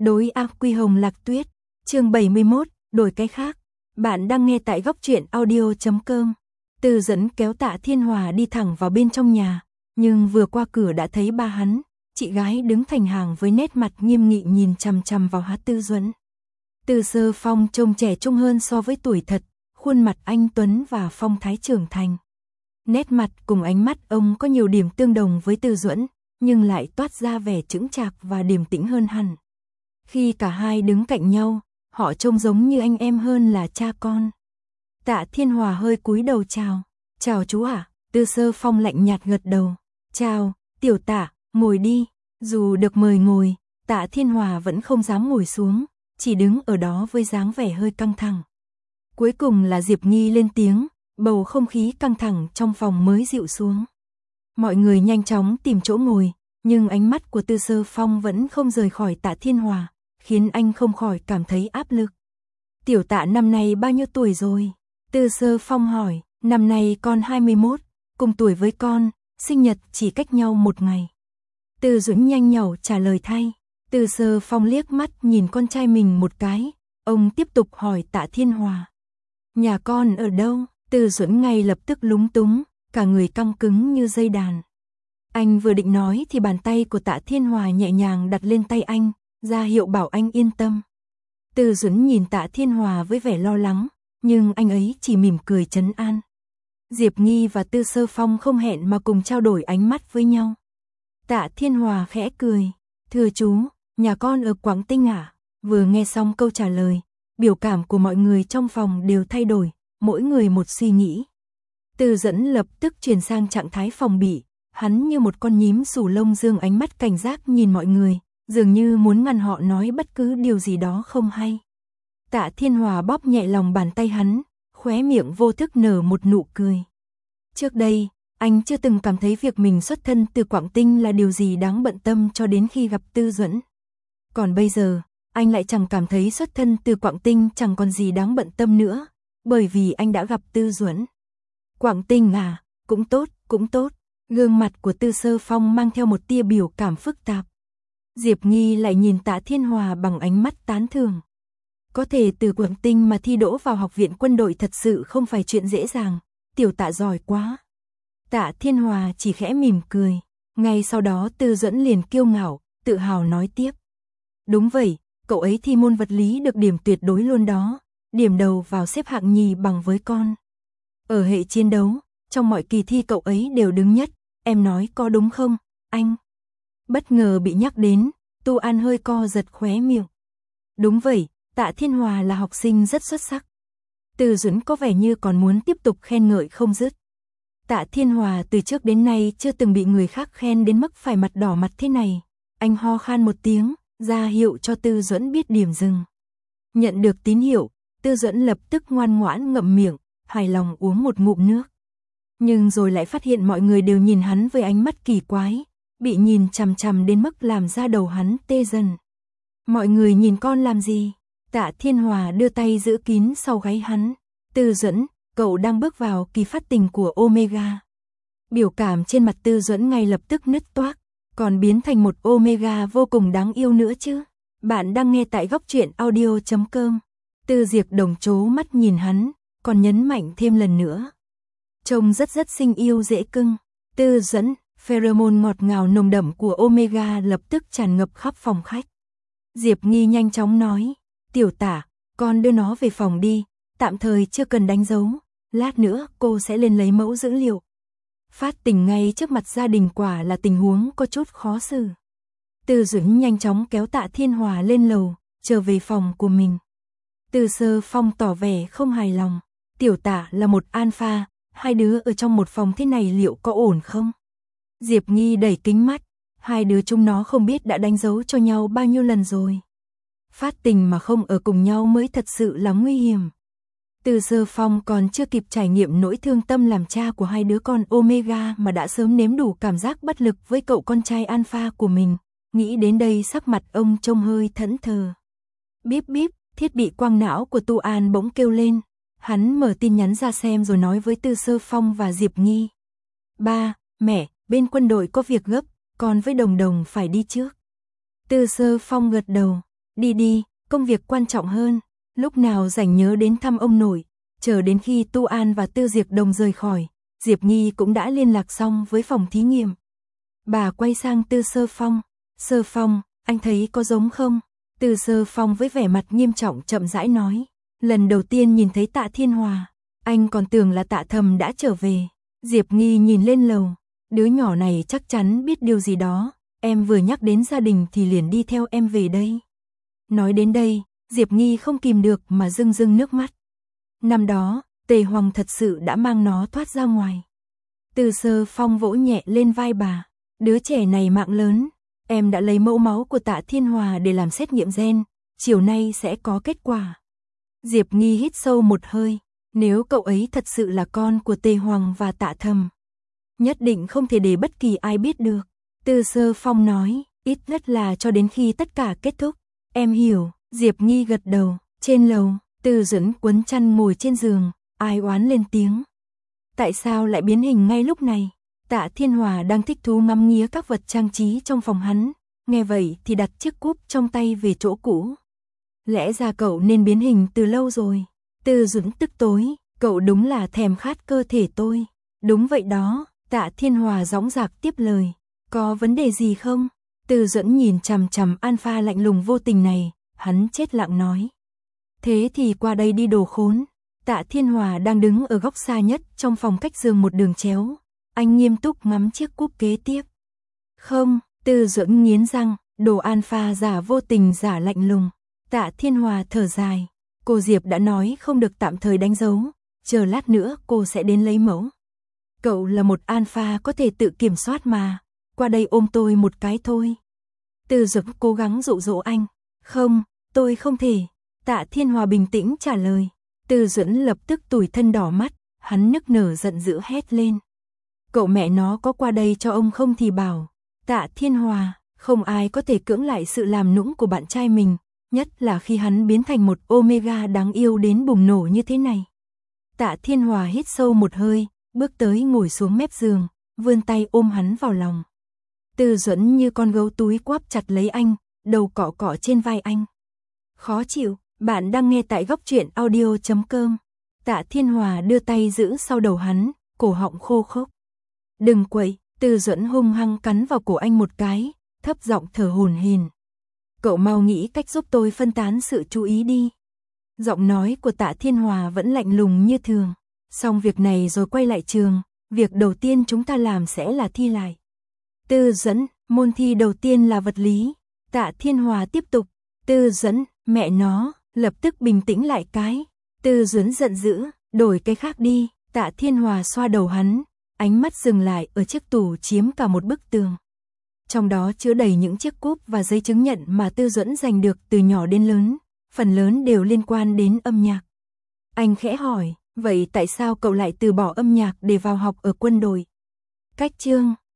Đối ác Quy Hồng Lạc Tuyết, chương 71, đổi cái khác. Bạn đang nghe tại góc truyện audio.com. Từ Dẫn kéo Tạ Thiên Hòa đi thẳng vào bên trong nhà, nhưng vừa qua cửa đã thấy ba hắn, chị gái đứng thành hàng với nét mặt nghiêm nghị nhìn chằm chằm vào Tư Duẫn. Từ Sơ Phong trông trẻ trung hơn so với tuổi thật, khuôn mặt anh tuấn và phong thái trưởng thành. Nét mặt cùng ánh mắt ông có nhiều điểm tương đồng với Từ Duẫn, nhưng lại toát ra vẻ chững chạc và điềm tĩnh hơn hẳn. Khi cả hai đứng cạnh nhau, họ trông giống như anh em hơn là cha con. Tạ Thiên Hòa hơi cúi đầu chào. Chào chú ạ. Từ Sơ Phong lạnh nhạt gật đầu. Chào, tiểu Tạ, ngồi đi. Dù được mời ngồi, Tạ Thiên Hòa vẫn không dám ngồi xuống, chỉ đứng ở đó với dáng vẻ hơi căng thẳng. Cuối cùng là Diệp Nghi lên tiếng, bầu không khí căng thẳng trong phòng mới dịu xuống. Mọi người nhanh chóng tìm chỗ ngồi, nhưng ánh mắt của Từ Sơ Phong vẫn không rời khỏi Tạ Thiên Hòa, khiến anh không khỏi cảm thấy áp lực. Tiểu Tạ năm nay bao nhiêu tuổi rồi? Từ Sơ Phong hỏi. Năm nay con 21, cùng tuổi với con, sinh nhật chỉ cách nhau một ngày. Từ Duẫn nhanh nhảu trả lời thay. Từ Sơ Phong liếc mắt nhìn con trai mình một cái, ông tiếp tục hỏi Tạ Thiên Hòa. Nhà con ở đâu? Từ Duẫn ngay lập tức lúng túng, cả người căng cứng như dây đàn. Anh vừa định nói thì bàn tay của Tạ Thiên Hòa nhẹ nhàng đặt lên tay anh, ra hiệu bảo anh yên tâm. Từ Duẫn nhìn Tạ Thiên Hòa với vẻ lo lắng, nhưng anh ấy chỉ mỉm cười trấn an. Diệp Nghi và Từ Sơ Phong không hẹn mà cùng trao đổi ánh mắt với nhau. Tạ Thiên Hòa khẽ cười. Thưa chú, nhà con ở Quảng Tinh à? Vừa nghe xong câu trả lời, biểu cảm của mọi người trong phòng đều thay đổi, mỗi người một suy nghĩ. Từ Dẫn lập tức chuyển sang trạng thái phòng bị, hắn như một con nhím xù lông dương ánh mắt cảnh giác nhìn mọi người, dường như muốn ngăn họ nói bất cứ điều gì đó không hay. Tạ Thiên Hòa bóp nhẹ lòng bàn tay hắn, khóe miệng vô thức nở một nụ cười. Trước đây, anh chưa từng cảm thấy việc mình xuất thân từ Quảng Tinh là điều gì đáng bận tâm cho đến khi gặp Tư Duẫn. Còn bây giờ, anh lại chẳng cảm thấy xuất thân từ Quảng Tinh chẳng còn gì đáng bận tâm nữa, bởi vì anh đã gặp Tư Duẫn. Quảng Tinh à, cũng tốt, cũng tốt. Gương mặt của Từ Sơ Phong mang theo một tia biểu cảm phức tạp. Diệp Nghi lại nhìn Tạ Thiên Hòa bằng ánh mắt tán thưởng. Có thể từ Quảng Tinh mà thi đỗ vào học viện quân đội thật sự không phải chuyện dễ dàng, tiểu Tạ giỏi quá. Tạ Thiên Hòa chỉ khẽ mỉm cười, ngay sau đó Tư Duẫn liền kiêu ngạo, tự hào nói tiếp. Đúng vậy, cậu ấy thi môn vật lý được điểm tuyệt đối luôn đó, điểm đầu vào xếp hạng nhì bằng với con. Ở hệ chiến đấu, trong mọi kỳ thi cậu ấy đều đứng nhất, em nói có đúng không, anh? Bất ngờ bị nhắc đến, Tu An hơi co giật khóe miệng. Đúng vậy, Tạ Thiên Hòa là học sinh rất xuất sắc. Từ Duẫn có vẻ như còn muốn tiếp tục khen ngợi không dứt. Tạ Thiên Hòa từ trước đến nay chưa từng bị người khác khen đến mức phải mặt đỏ mặt thế này. Anh ho khan một tiếng, ra hiệu cho Tư Duẫn biết điểm dừng. Nhận được tín hiệu, Tư Duẫn lập tức ngoan ngoãn ngậm miệng, hài lòng uống một ngụm nước. Nhưng rồi lại phát hiện mọi người đều nhìn hắn với ánh mắt kỳ quái, bị nhìn chằm chằm đến mức làm da đầu hắn tê dần. Mọi người nhìn con làm gì? Tạ Thiên Hòa đưa tay giữ kín sau gáy hắn. Tư Duẫn, cậu đang bước vào kỳ phát tình của Omega. Biểu cảm trên mặt Tư Duẫn ngay lập tức nứt toác, còn biến thành một Omega vô cùng đáng yêu nữa chứ. Bạn đang nghe tại góc truyện audio.com. Tư Diệp Đồng trố mắt nhìn hắn, còn nhấn mạnh thêm lần nữa. Trông rất xinh yêu dễ cưng. Tư Duẫn, pheromone ngọt ngào nồng đậm của Omega lập tức tràn ngập khắp phòng khách. Diệp Nghi nhanh chóng nói. Tiểu Tạ, con đưa nó về phòng đi, tạm thời chưa cần đánh dấu, lát nữa cô sẽ lên lấy mẫu dữ liệu. Phát tình ngay trước mặt gia đình quả là tình huống có chút khó xử. Từ Duẫn nhanh chóng kéo Tạ Thiên Hòa lên lầu, trở về phòng của mình. Từ Sơ Phong tỏ vẻ không hài lòng. Tiểu Tạ là một alpha, hai đứa ở trong một phòng thế này liệu có ổn không? Diệp Nghi đẩy kính mắt, hai đứa chúng nó không biết đã đánh dấu cho nhau bao nhiêu lần rồi. Phát tình mà không ở cùng nhau mới thật sự là nguy hiểm. Từ Sơ Phong còn chưa kịp trải nghiệm nỗi thương tâm làm cha của hai đứa con Omega mà đã sớm nếm đủ cảm giác bất lực với cậu con trai alpha của mình. Nghĩ đến đây sắc mặt ông trông hơi thẫn thờ. Bíp bíp, thiết bị quang não của Tu An bỗng kêu lên. Hắn mở tin nhắn ra xem rồi nói với Từ Sơ Phong và Diệp Nghi. Ba, mẹ, bên quân đội có việc gấp, con với Đồng Đồng phải đi trước. Từ Sơ Phong gật đầu. Đi đi, công việc quan trọng hơn. Lúc nào rảnh nhớ đến thăm ông nội. Chờ đến khi Tu An và Tư Diệp Đồng rời khỏi, Diệp Nghi cũng đã liên lạc xong với phòng thí nghiệm. Bà quay sang Tư Sơ Phong. Sơ Phong, anh thấy có giống không? Tư Sơ Phong với vẻ mặt nghiêm trọng chậm rãi nói. Lần đầu tiên nhìn thấy Tạ Thiên Hòa, anh còn tưởng là Tạ Thầm đã trở về. Diệp Nghi nhìn lên lầu. Đứa nhỏ này chắc chắn biết điều gì đó. Em vừa nhắc đến gia đình thì liền đi theo em về đây. Nói đến đây, Diệp Nghi không kìm được mà rưng rưng nước mắt. Năm đó, Tề Hoàng thật sự đã mang nó thoát ra ngoài. Từ Sơ Phong vỗ nhẹ lên vai bà. Đứa trẻ này mạng lớn. Em đã lấy mẫu máu của Tạ Thiên Hòa để làm xét nghiệm gen. Chiều nay sẽ có kết quả. Diệp Nghi hít sâu một hơi. Nếu cậu ấy thật sự là con của Tề Hoàng và Tạ Thầm, nhất định không thể để bất kỳ ai biết được. Từ Sơ Phong nói, ít nhất là cho đến khi tất cả kết thúc. Em hiểu. Diệp Nghi gật đầu. Trên lầu, Từ Duẫn quấn chăn ngồi trên giường, ai oán lên tiếng. Tại sao lại biến hình ngay lúc này? Tạ Thiên Hòa đang thích thú ngắm nghía các vật trang trí trong phòng hắn, nghe vậy thì đặt chiếc cúp trong tay về chỗ cũ. Lẽ ra cậu nên biến hình từ lâu rồi. Từ Duẫn tức tối, cậu đúng là thèm khát cơ thể tôi. Đúng vậy đó, Tạ Thiên Hòa dõng dạc tiếp lời. Có vấn đề gì không? Từ Duẫn nhìn chằm chằm Alpha lạnh lùng vô tình này, hắn chết lặng nói. Thế thì qua đây đi đồ khốn. Tạ Thiên Hòa đang đứng ở góc xa nhất trong phòng cách giường một đường chéo. Anh nghiêm túc ngắm chiếc cúp kế tiếp. Không, Từ Duẫn nghiến răng, đồ Alpha giả vô tình giả lạnh lùng. Tạ Thiên Hòa thở dài. Cô Diệp đã nói không được tạm thời đánh dấu. Chờ lát nữa cô sẽ đến lấy mẫu. Cậu là một Alpha có thể tự kiểm soát mà. Qua đây ôm tôi một cái thôi. Từ Duẫn cố gắng dụ dỗ anh. Không, tôi không thể. Tạ Thiên Hòa bình tĩnh trả lời. Từ Duẫn lập tức tủi thân đỏ mắt, hắn nức nở giận dữ hét lên. Cậu mẹ nó có qua đây cho ông không thì bảo. Tạ Thiên Hòa, không ai có thể cưỡng lại sự làm nũng của bạn trai mình, nhất là khi hắn biến thành một Omega đáng yêu đến bùng nổ như thế này. Tạ Thiên Hòa hít sâu một hơi, bước tới ngồi xuống mép giường, vươn tay ôm hắn vào lòng. Từ Duẫn như con gấu túi quắp chặt lấy anh, đầu cọ cọ trên vai anh. Khó chịu. Bạn đang nghe tại góc truyện audio.com. Tạ Thiên Hòa đưa tay giữ sau đầu hắn, cổ họng khô khốc. Đừng quậy. Từ Duẫn hung hăng cắn vào cổ anh một cái, thấp giọng thở hổn hển. Cậu mau nghĩ cách giúp tôi phân tán sự chú ý đi. Giọng nói của Tạ Thiên Hòa vẫn lạnh lùng như thường. Xong việc này rồi quay lại trường, việc đầu tiên chúng ta làm sẽ là thi lại. Từ Duẫn, môn thi đầu tiên là vật lý. Tạ Thiên Hòa tiếp tục. Từ Duẫn, mẹ nó. Lập tức bình tĩnh lại cái. Từ Duẫn giận dữ, đổi cái khác đi. Tạ Thiên Hòa xoa đầu hắn, ánh mắt dừng lại ở chiếc tủ chiếm cả một bức tường. Trong đó chứa đầy những chiếc cúp và giấy chứng nhận mà Tư Duẫn giành được từ nhỏ đến lớn, phần lớn đều liên quan đến âm nhạc. Anh khẽ hỏi, vậy tại sao cậu lại từ bỏ âm nhạc để vào học ở quân đội? Cách chương